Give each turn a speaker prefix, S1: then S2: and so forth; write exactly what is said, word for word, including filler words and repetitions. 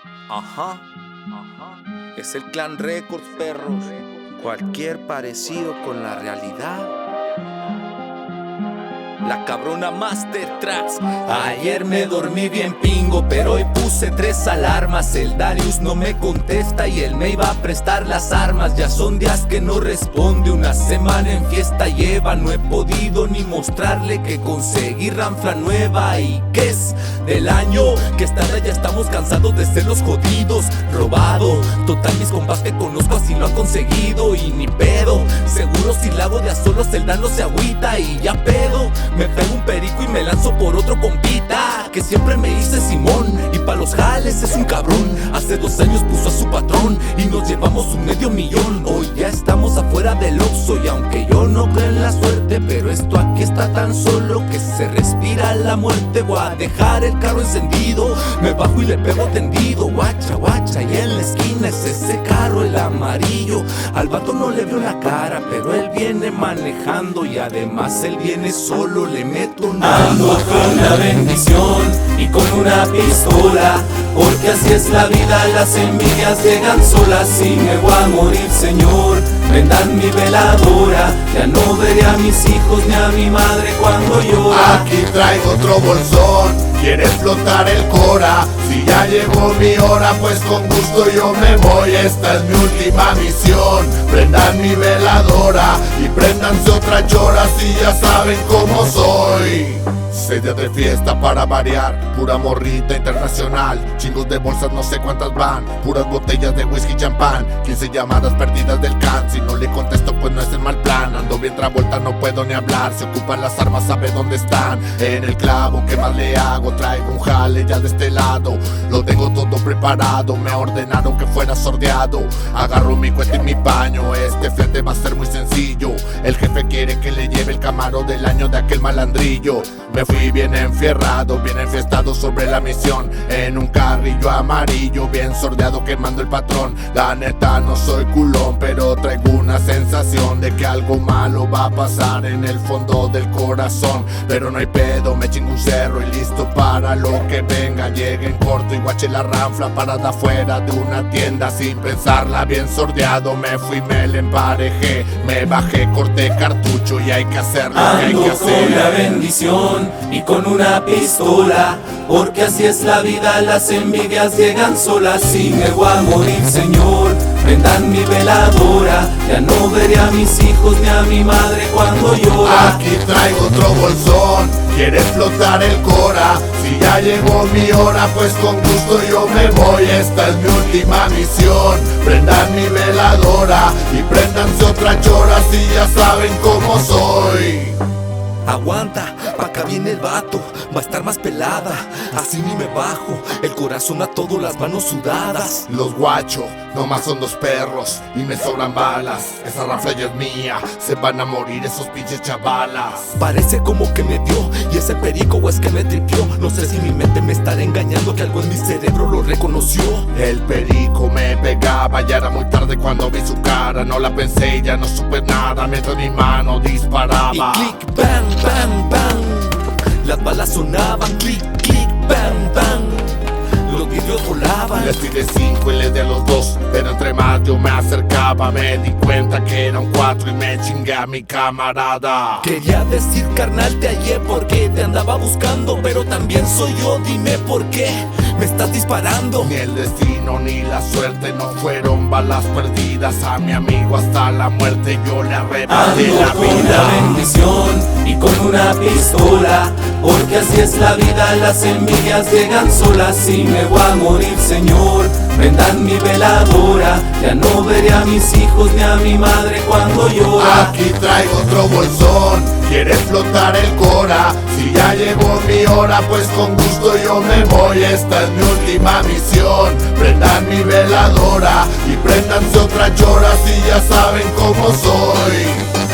S1: Ajá, ajá. Es el Clan Records, perros. Cualquier parecido con la realidad. La cabrona Master Tracks. Ayer me dormí bien pingo, pero hoy puse tres alarmas. El Darius no me contesta y él me iba a prestar las armas. Ya son días que no responde, una semana en fiesta lleva. No he podido ni mostrarle que conseguí ranfla nueva. ¿Y qué es del año? Que esta ya estamos cansados de ser los jodidos. Robado, total mis compas que conozco así lo han conseguido. Y ni pedo, seguro si la hago de a solos el Dan no se agüita. Y ya pedo, me pego un perico y me lanzo por otro compita que siempre me dice Simón, y pa' los jales es un cabrón. Hace dos años puso a su patrón y nos llevamos un medio millón. Hoy ya estamos afuera del Oxxo y aunque yo no creo en la suerte, pero esto aquí está tan solo que se respira la muerte. Voy a dejar el carro encendido, me bajo y le pego tendido. Guacha, guacha, y en la esquina es ese carro, el amarillo. Al vato no le veo la cara, pero él viene manejando y además él viene solo, le meto una.
S2: Ando con la bendición y con una pistola, porque así es la vida, las envidias llegan solas. Y me voy a morir, Señor, prendan mi veladora. Ya no veré a mis hijos ni a mi madre cuando llora.
S3: Aquí traigo otro bolsón, quieres flotar el cora. Si ya llegó mi hora, pues con gusto yo me voy. Esta es mi última misión, prendan mi veladora y préndanse otra chora si ya saben cómo soy. Seis días de fiesta para variar, pura morrita internacional. Chingos de bolsas, no sé cuántas van, puras botellas de whisky y champán. Quince llamadas perdidas del can, si no le contesto pues no es el mal plan. Ando bien travolta, no puedo ni hablar, se ocupan las armas, sabe dónde están. En el clavo, ¿qué más le hago? Traigo un jale ya de este lado, lo tengo todo preparado. Me ordenaron que fuera sordeado, agarro mi cuenta y mi paño. Este frente va a ser muy sencillo, el jefe quiere que le lleve el Camaro del año de aquel malandrillo. Me fui bien enfierrado, bien enfiestado sobre la misión, en un carrillo amarillo, bien sordeado quemando el patrón. La neta no soy culón, pero traigo una sensación de que algo malo va a pasar en el fondo del corazón. Pero no hay pedo, me chingo un cerro y listo para lo que venga. Llegué en corto y guaché la ranfla parada afuera de una tienda. Sin pensarla, bien sordeado, me fui, me le emparejé, me bajé, corté cartucho y hay que hacer lo que hay que
S2: Ando con la
S3: hacer.
S2: bendición y con una pistola, porque así es la vida, las envidias llegan solas. Y me voy a morir, Señor, prendan mi veladora. Ya no veré a mis hijos ni a mi madre cuando llora.
S3: Aquí traigo otro bolsón, quieres flotar el cora. Si ya llegó mi hora, pues con gusto yo me voy. Esta es mi última misión, prendan mi veladora y préndanse otra chora si ya saben cómo soy.
S1: Aguanta, pa' acá viene el vato, va a estar más pelada. Así ni me bajo, el corazón a todo, las manos sudadas.
S3: Los guachos, nomás son dos perros y me sobran balas. Esa ranfla ya es mía, se van a morir esos pinches chavalas.
S1: Parece como que me dio, y ese perico o es que me tripió. No sé si mi mente me estará engañando, que algo en mi cerebro lo reconoció.
S3: El perico me pegaba, ya era muy tarde cuando vi su cara. No la pensé y ya no supe nada mientras mi mano disparaba.
S1: Y click, bang, bang, bang. Las balas sonaban, click, click, bang, bang. Los vidrios volaban.
S3: Les tiré cinco y les di a los dos, pero entre más yo me acercaba me di cuenta que eran cuatro y me chingué a mi camarada.
S1: Quería decir carnal te hallé porque te andaba buscando, pero también soy yo, dime por qué me estás disparando.
S3: Ni el destino ni la suerte, no fueron balas perdidas. A mi amigo hasta la muerte yo le arrebaté
S2: Ando
S3: la
S2: con la
S3: vida.
S2: bendición y con una pistola, porque así es la vida, las envidias llegan solas. Y me voy a morir, Señor, prendan mi veladora. Ya no veré a mis hijos ni a mi madre cuando llora.
S3: Aquí traigo otro bolsón, quieres flotar el cora. Si ya llegó mi hora, pues con gusto yo me voy. Esta es mi última misión, prendan mi veladora y préndanse otra chora si ya saben cómo soy.